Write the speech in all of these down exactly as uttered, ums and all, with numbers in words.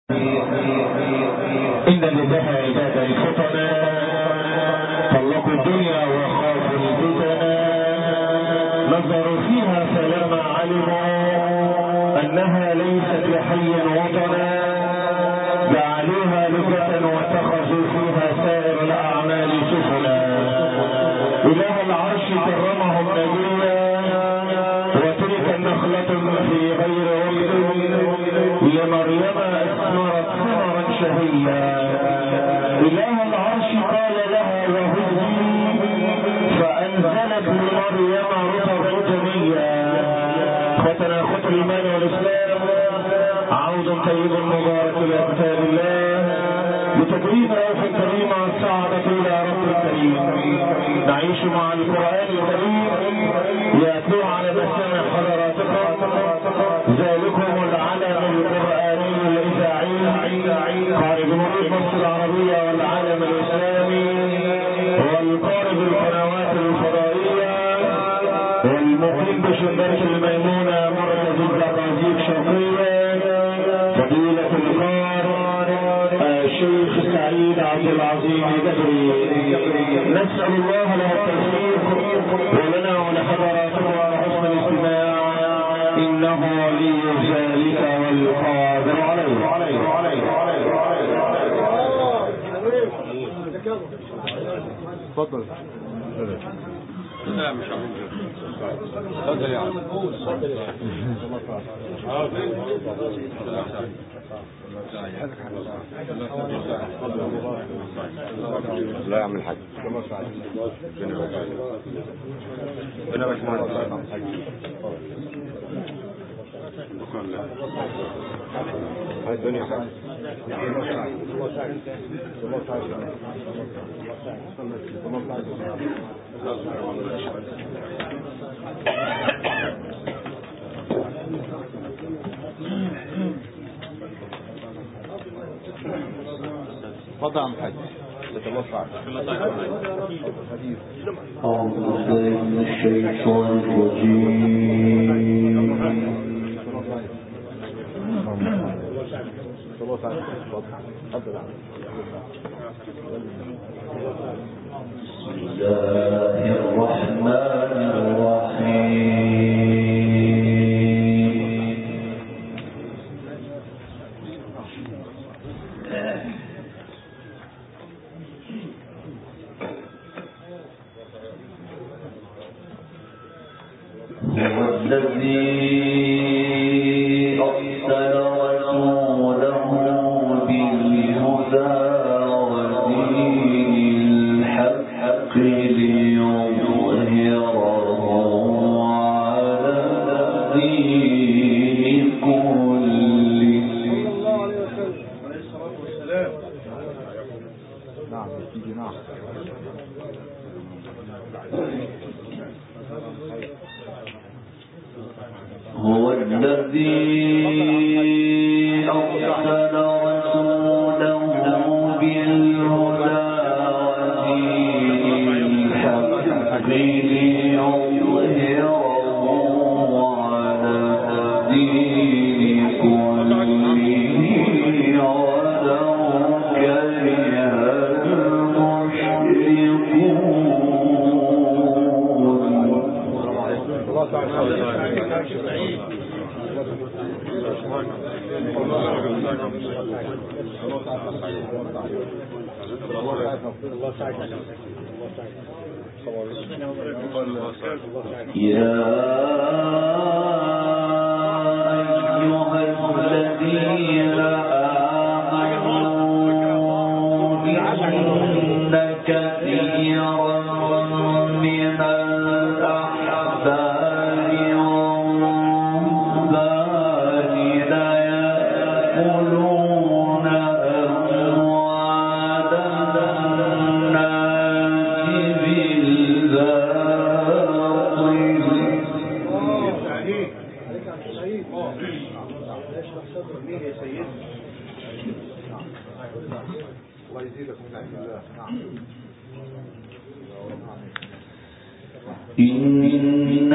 إن لله عبادا فطنا طلقوا الدنيا وخافوا الفتنا، نظروا فيها فلما علموا أنها ليست لحي وطنا، جعلوها لجة واتخذوا فيها سائر الأعمال سفنا. إله العرش كرمهم نبيا، وتلك النخلة في غير وقت لمريم أثمرت ثمرا شهيا. إله العرش قال لها وهزي، فأنزلت لمريم رطبا جنيا. ختنا خط الإيمان والإسلام، عود طيب مبارك إلى كتاب الله بتدريب روح الكريم والسعادة إلى رب الكريم. نعيش مع القرآن الكريم يأتلوه على مسامع حضراتكم، ذلكم العلم القرآني الإذاعي قارئ جمهورية مصر العربية والعالم الإسلامي، والقارئ القنوات الفضائية، والمقيم بشباك الميمونة مركز الزقازيق شرقية، فضيلة القارئ الشيخ سعيد عبد العظيم الجبري. نسأل الله له التوفيق ولنا ولحضراتكم حسن الاستماع، إنه ولي ذلك والقادر عليه. تفضل. لا مش عارف. تفضل يا عم. تفضل يا لا يا عم الحاج. انا باشمهندس هاي الدنيا حاجة تفضل عم حاج. أعوذ بالله من الشيطان الرجيم. بسم الله الرحمن الرحيم. هو الذي أرسل رسوله بالهدى ودين الحق ليظهره على الدين كله. نعم نعم. هو الذي أرسل رسوله بالهدى ودين الحق ليظهره على الدين كله ولو كره يا أيها الذين آمنوا إن كثيرا من الأحبار والرهبان ليأكلون أموال الناس إن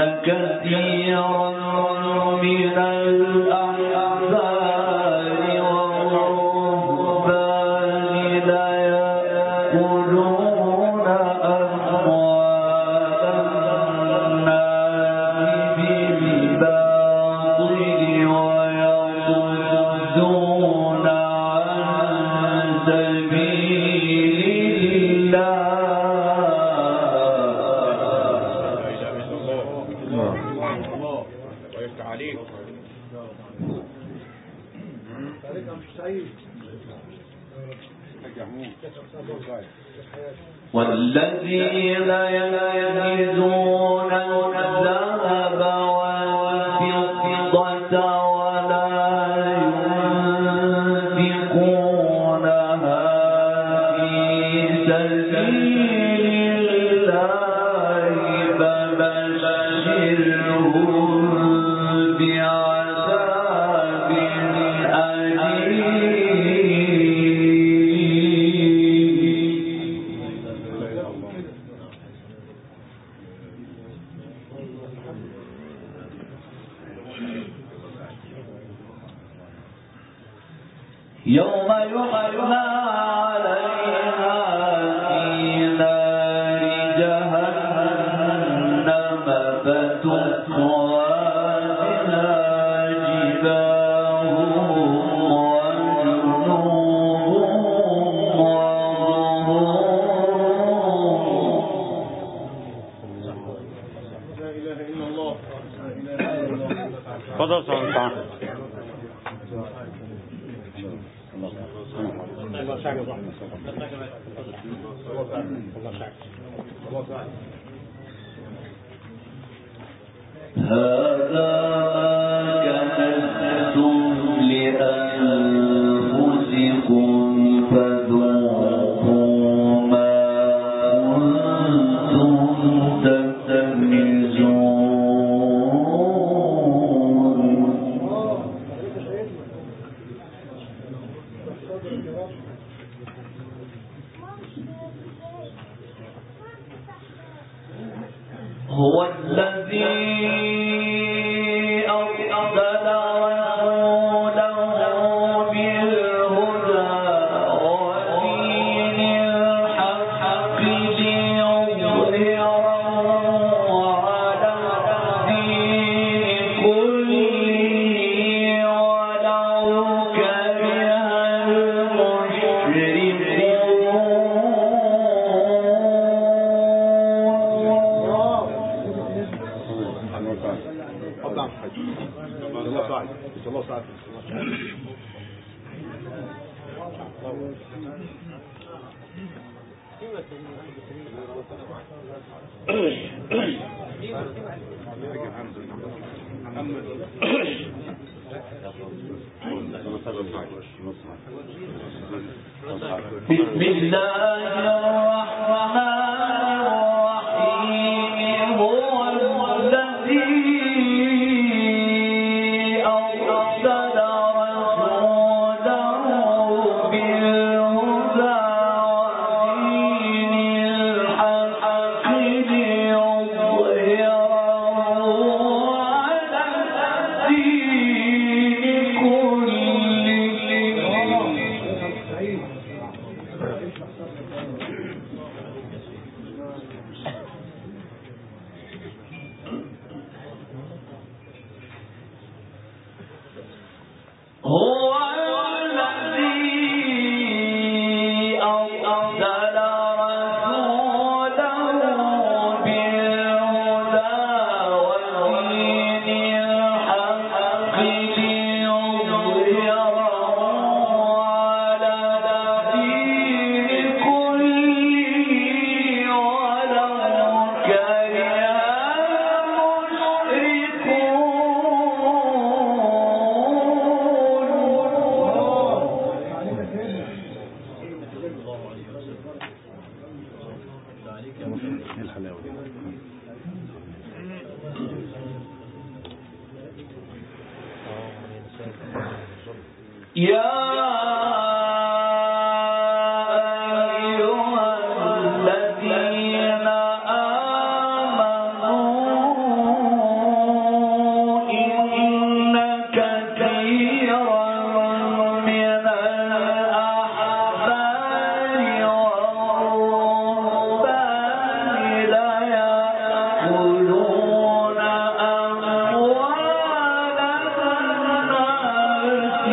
كثيرا من الأحبار والرهبان والذين يلمزون الذهب والفضة ولا ينفقونها في سبيل الله فبشرهم بعذاب أليم. يوم يحمى عليها في نار جهنم فتكوى بها جباههم وجنوبهم وظهورهم. لا إله إلا الله. تفضل سلطان. هذا كنزتم لأنفسكم فذوقوا ما كنتم تكنزون. هو الذي أرسل رسوله بالهدى ودين الحق ليظهره على الدين كله ولو كره بسم الله الرحمن الرحيم. هو الذي أرسل رسوله بالهدى ودين الحق ليظهره على الدين هو الذي أرسل رسوله بالهدى ودين الحق ليظهره على الدين كله ولو كره يا أيها الذين آمنوا إن كثيرا من الأحبار والرهبان ليأكلون أموال الناس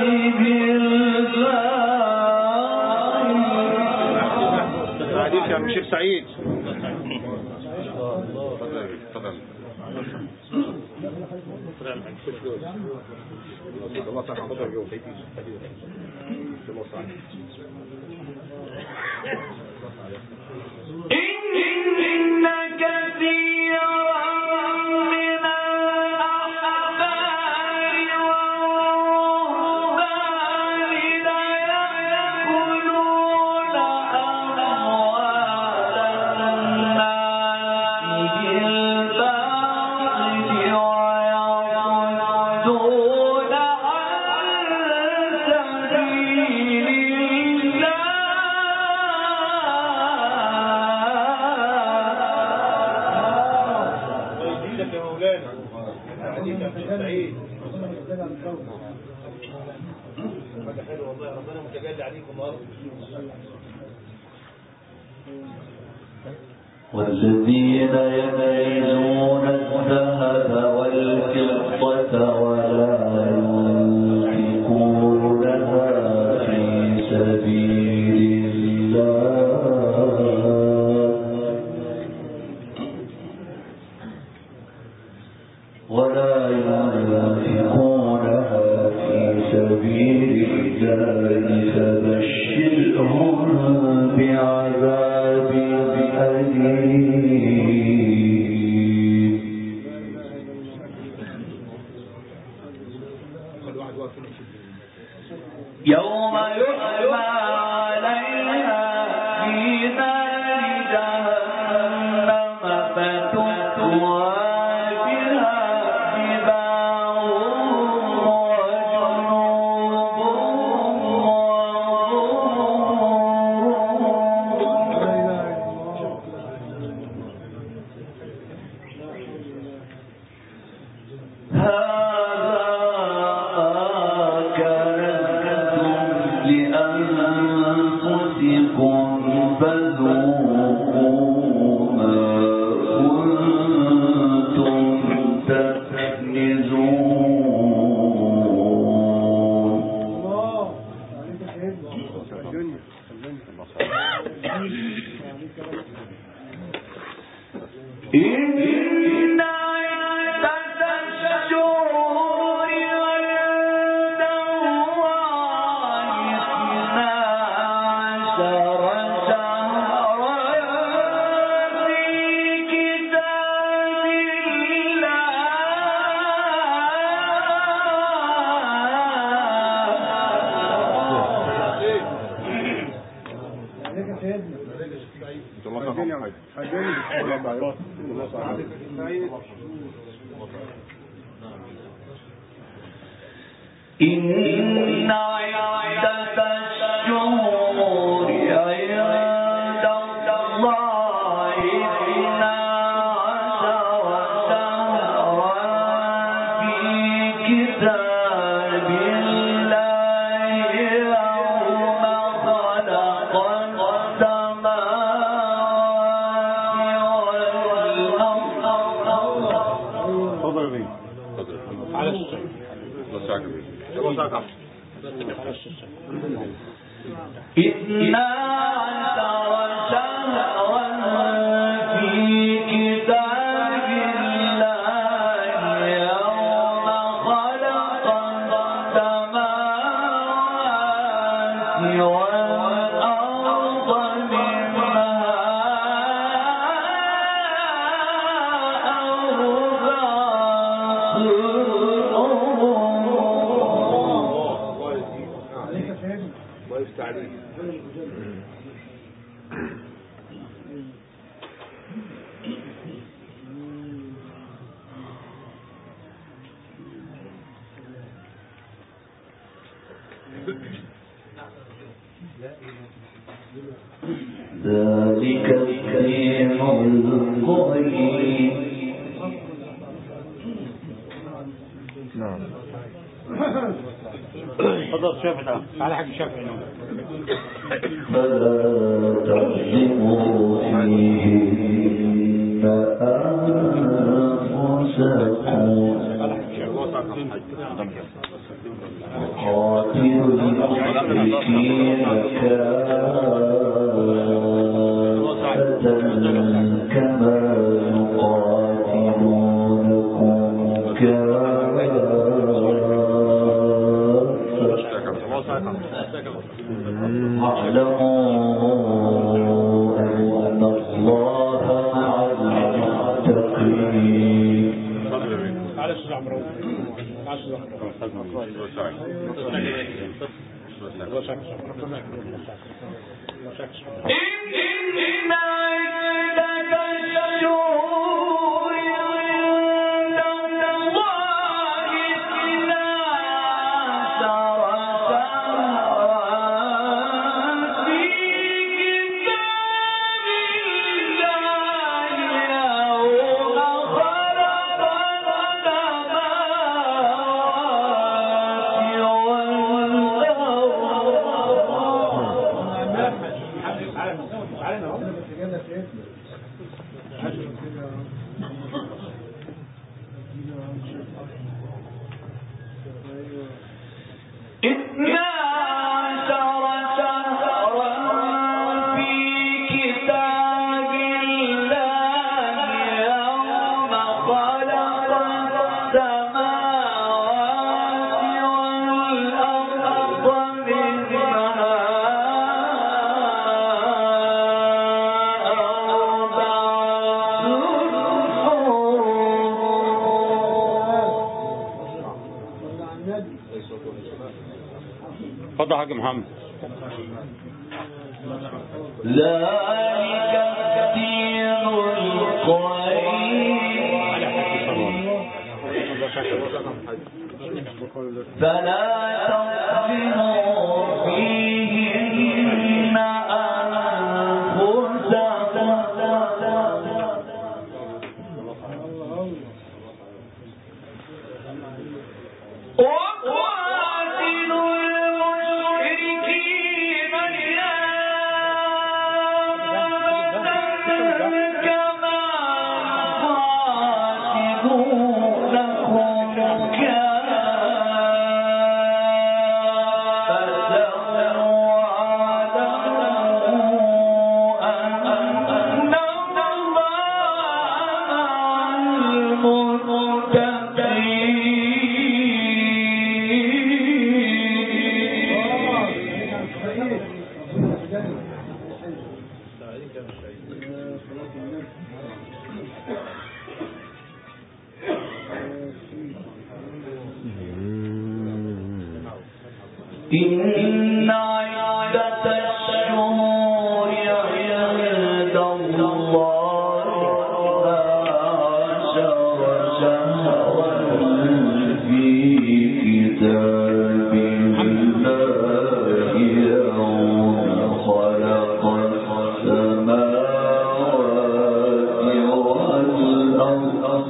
بالباطل. يا شيخ سعيد تفضل. والذين يكنزون الذهب والفضة ولا ينفقونها في سبيل الله ولا ينفقونها في سبيل الله فبشرهم بعذاب يوم يحمى عليها في نار جهنم فتكوى بها جباههم وجنوبهم فذوقوا ما كنتم تكنزون. إن عدة الشهور عند الله اثنا عشر إن عدة الشهور عند الله اثنا عشر شهرا في كتاب الله يوم خلق إثنا عشر شهرا في كتاب الله يوم خلق السماوات والأرض منها أربعة ذلك الدين القيم. نعم. تفضل شافعي على حق شافعي. فلا تظلموا فيهن أنفسكم وقاتلوا المشركين كافة كما يقاتلونكم كافة واعلموا أن الله مع المتقين. تعالى شو عمرو تعالى شو اتفضل حاج محمد. ذلك الدين القيم فلا تظلموا فيهن إن عدة الشهور عند الله عشر شهرا في كتاب الله يوم خلق السماوات والأرض.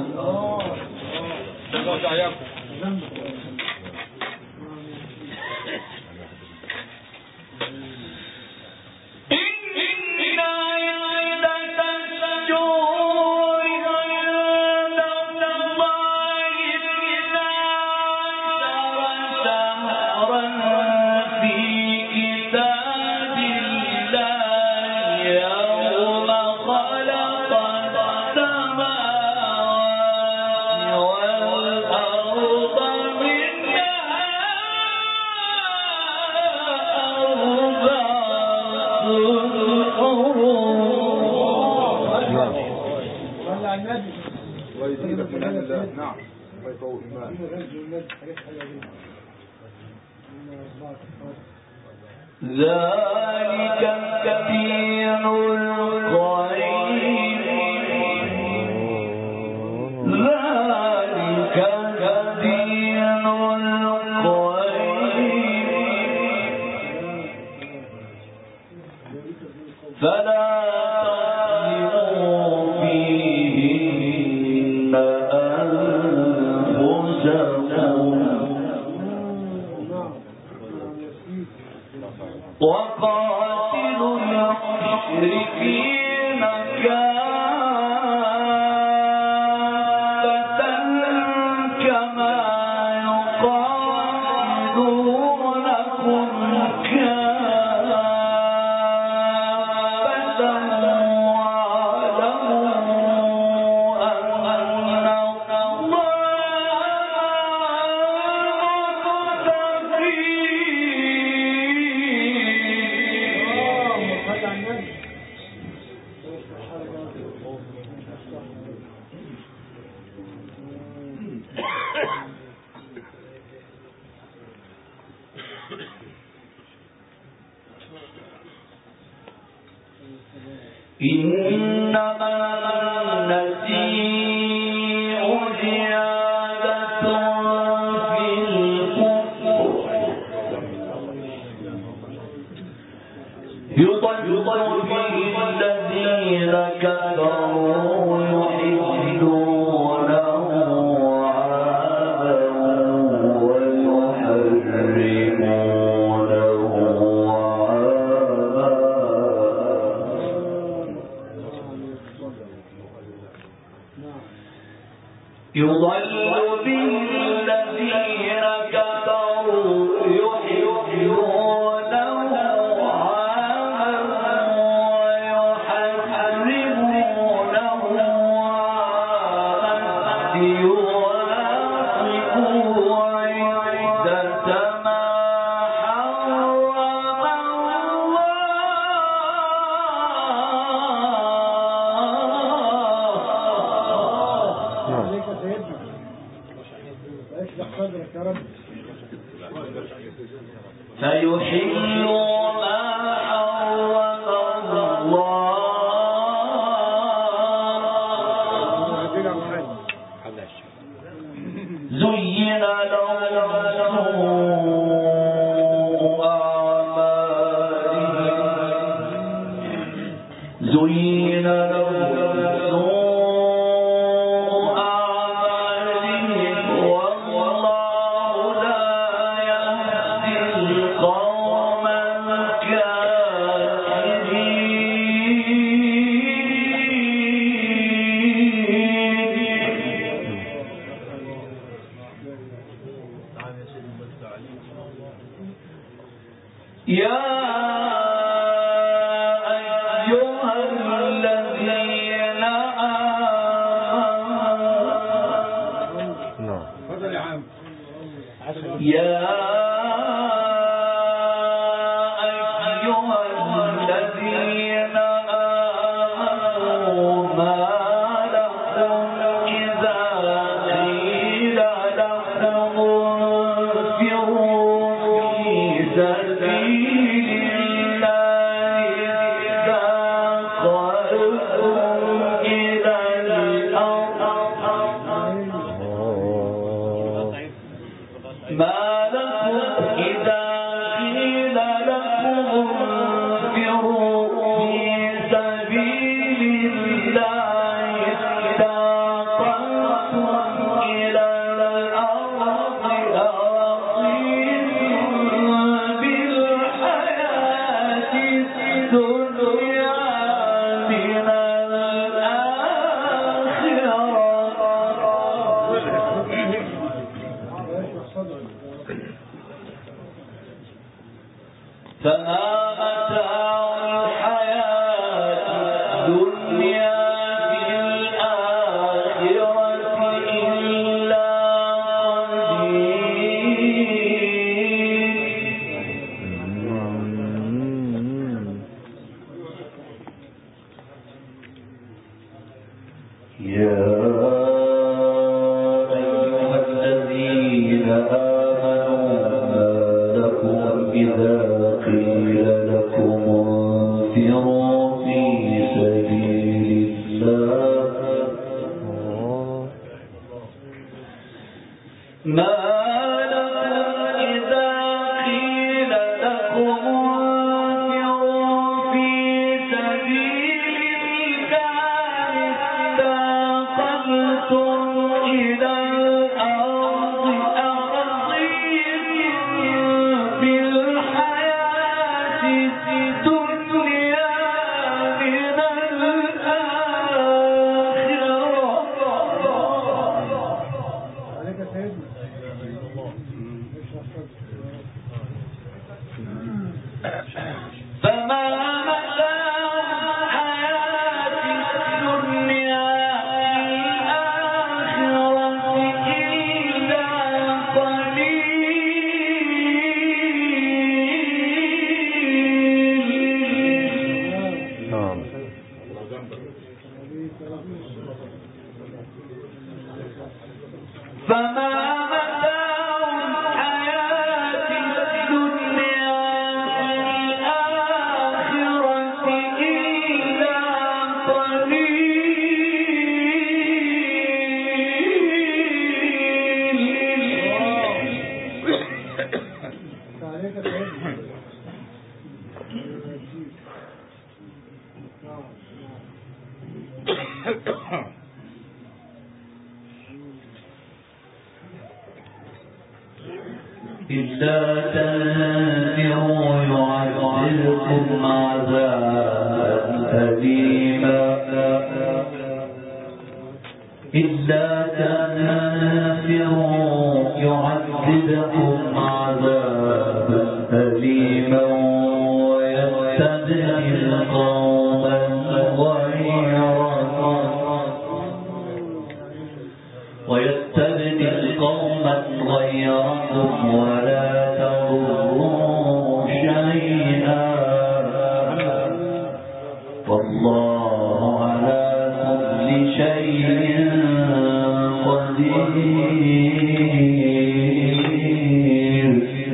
نعم. ذلك الدين القيم ذلك الدين القيم فلا تظلموا فيهن أنفسكم وقاتلوا المشركين كافة كما يقاتلونكم كافة واعلموا أن الله إنما النسيء زيادة في الكفر يضل به الذين كفروا يحلونه عاما ويحرمونه عاما يضل به الذين كفروا يحلونه عاما ويحرمونه عاما ليواطئوا عدة ما حرم عليك يا سيدنا. اشرح صدرك يا رب. فيحلوا ما حرم الله زين لهم سوء أعمالهم زين لهم سوء أعمالهم والله لا يهدي القوم الكافرين يا أيها الذين آمنوا يا أيها الذين آمنوا ما لكم إذا قيل لكم انفروا في سبيل الله اثاقلتم إلى الأرض ما لكم إذا قيل لكم انفروا في سبيل الله اثاقلتم إلى الأرض أرضيتم بالحياة الدنيا من فما متاع الحياة الدنيا في الآخرة إلا قليل يا أيها الذين آمنوا إذا قيل لكم انفروا في سبيل الله ما لكم إذا قيل لكم انفروا في سبيل الله اثاقلتم إلى الأرض أرضيتم بالحياة الدنيا من الآخرة عليك يا سيدنا. اشرح صدرك. فما متاع الحياة الدنيا في الآخرة إلا قليل فما متاع الحياة الدنيا في الآخرة إلا تنفروا يعذبكم عذابا أليما إلا تنفروا يعذبكم عذابا أليما ويستبدل قوما غيركم ويستبدل قوما غيركم ولا تضروا شيئا والله على كل شيء قدير.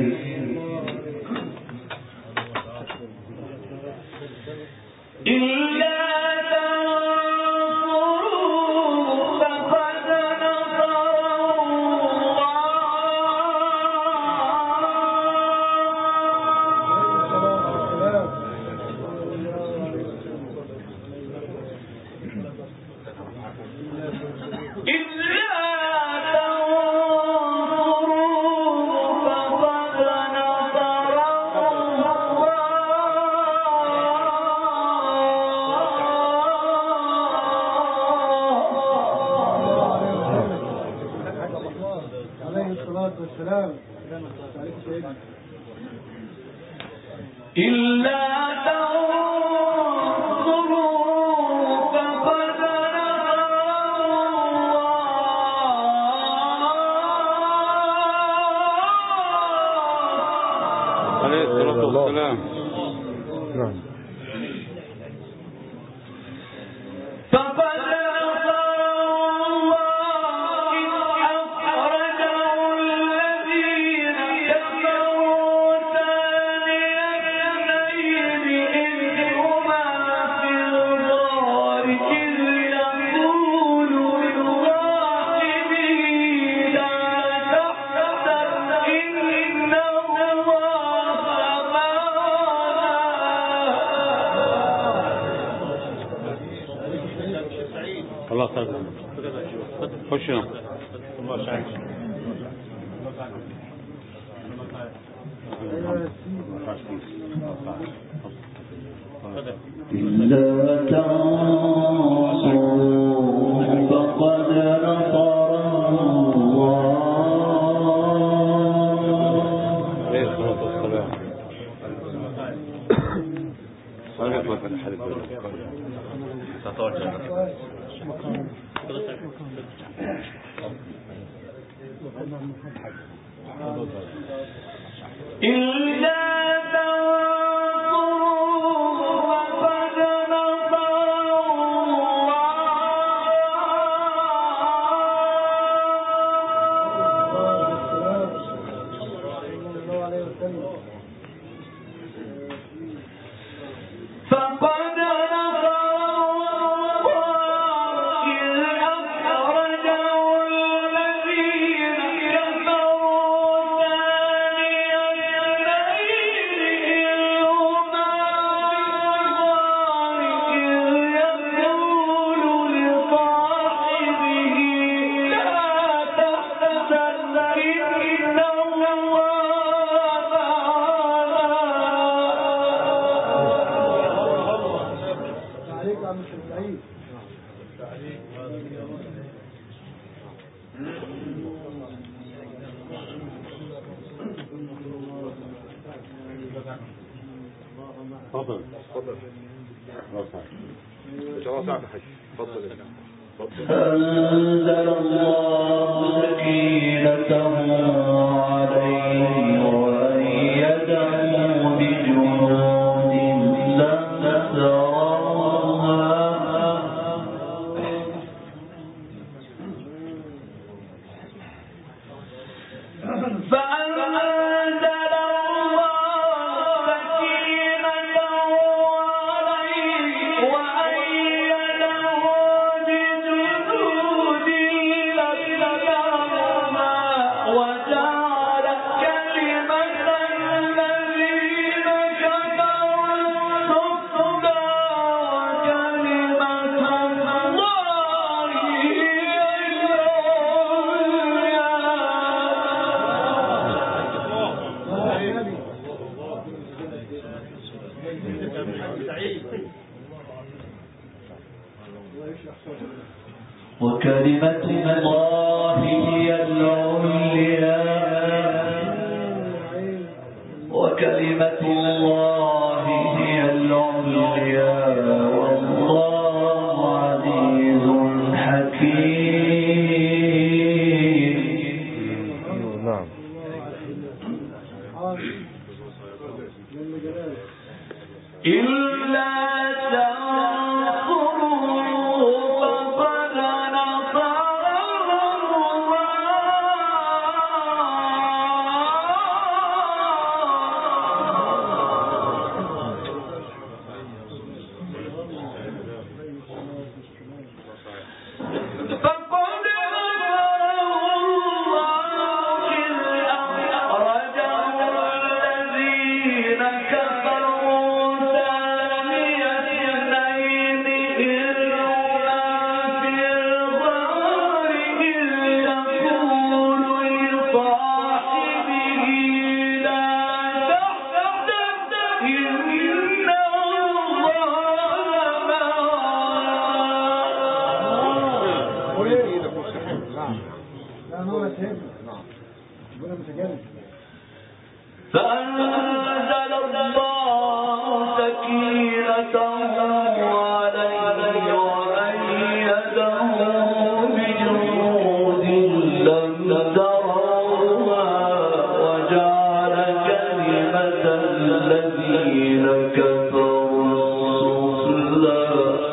إلا إلا تنصروا فقد نصره الله عليه الصلاة والسلام. فقد نصره الله إذ أخرجه الذين كفروا ثاني اثنين إذ هما في الغار إذ يقول لصاحبه لا تحزن إن الله الله خير. خش نام. الله سعيد. إلا تنصروا فقد نصره الله. عليه الصلاة والسلام. صلى الله عليه إلا تنصروه فقد نصره الله فقد نصره الله إذ أخرجه الذين كفروا ثاني اثنين إذ هما في الغار إذ يقول لصاحبه لا تحزن إن الله عليك عم الشافعي. تفضل. تفضل. الله سعد حج. تفضل. أنزل الله سكينته عليه وأيده بجنود لم تروها فأنزل الله سكينته عليه وأيده بجنود لم تروها وجعل كلمة الذين وكلمة الله هي العليا وكلمة الله هي العليا والله عزيز حكيم. نعم. إلا فأنزل الله سكينته عليه وأيده بجنود لم تروها وجعل كلمة الذين كفروا السفلى.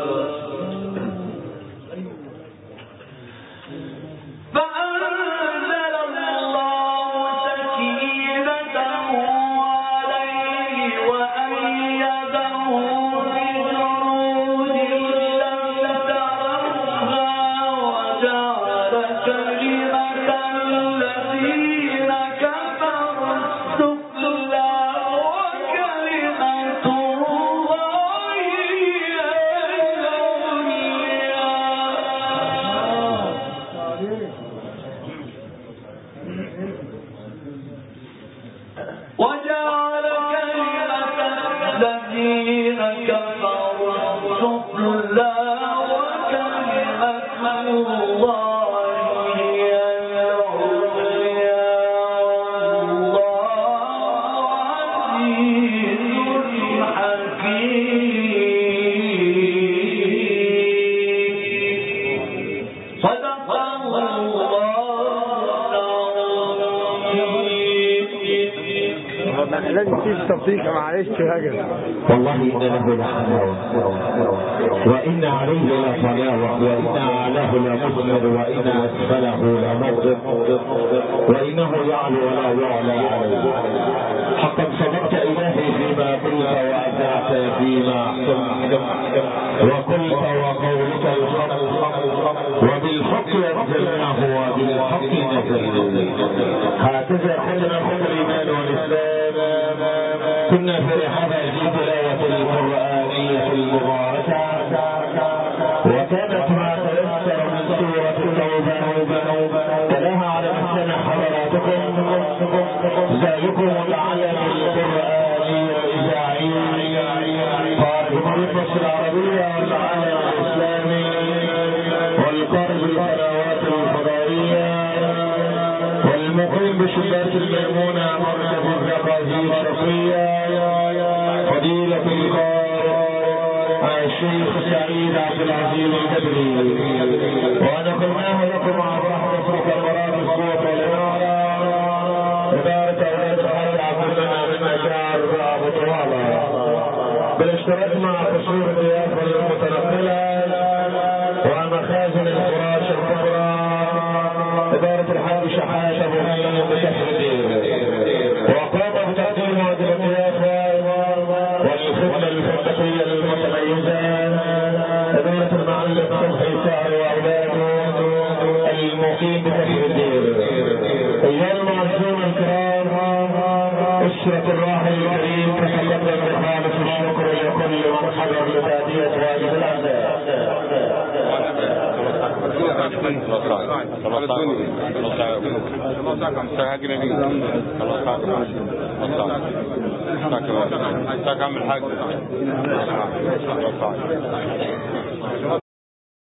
لازم تيجي تطبيق معلش هاجر. والله إن له لحلاوة وإن عليه لطلاوة وإن أعلاه لمثمر وإن أسفله لمغضب وإنه يعلو ولا يعلى عليه. حقا صدقت إلهي فيما قلت وأبدعت فيما أحسنت وقلت وقولك الحق وبالحق أنزلناه وبالحق نزلناه. هكذا خذنا خذ الإيمان والإسلام. كنا في رحاب في تلاوة القرآنية المباركة وكانت ما تيسر من سورة التوبة تلاها على أحسن حضراتكم ذلكم العلم القرآني الإذاعي قارئ مصر العربية والعالم الإسلامي والقارئ بالقنوات الفضائية والمقيم بشباك الميمونة مركز الزقازيق الشرقية فضيلة القارئ الشيخ سعيد عبد العزيز البدري ونقلناه لكم عن رحمة مرات الصوت والإنارة إدارة أولاد الحاج عبد المنعم النجار أبو طوالة بالاشتراك مع تصوير الضيافة المتنقلة ومخازن الفراش الكبرى إدارة الحاج شحات أبو حسين بتحرير وقام بتقديم واجب الضيافة والخدمة الفندقية المتميزة إدارة المعلم صبحي سعر وأولاده المقيم بتحرير. أيها المعزون الكرام أسرة الراحل الكريم تتقدم بخالص الشكر لكل من حضر لتأدية واجب الأعزاء. خلاص ساعة خلاص ساعة خلاص ساعة ساعة جنيه خلاص ساعة خلاص ساعة ساعة كامل حاجة خلاص ساعة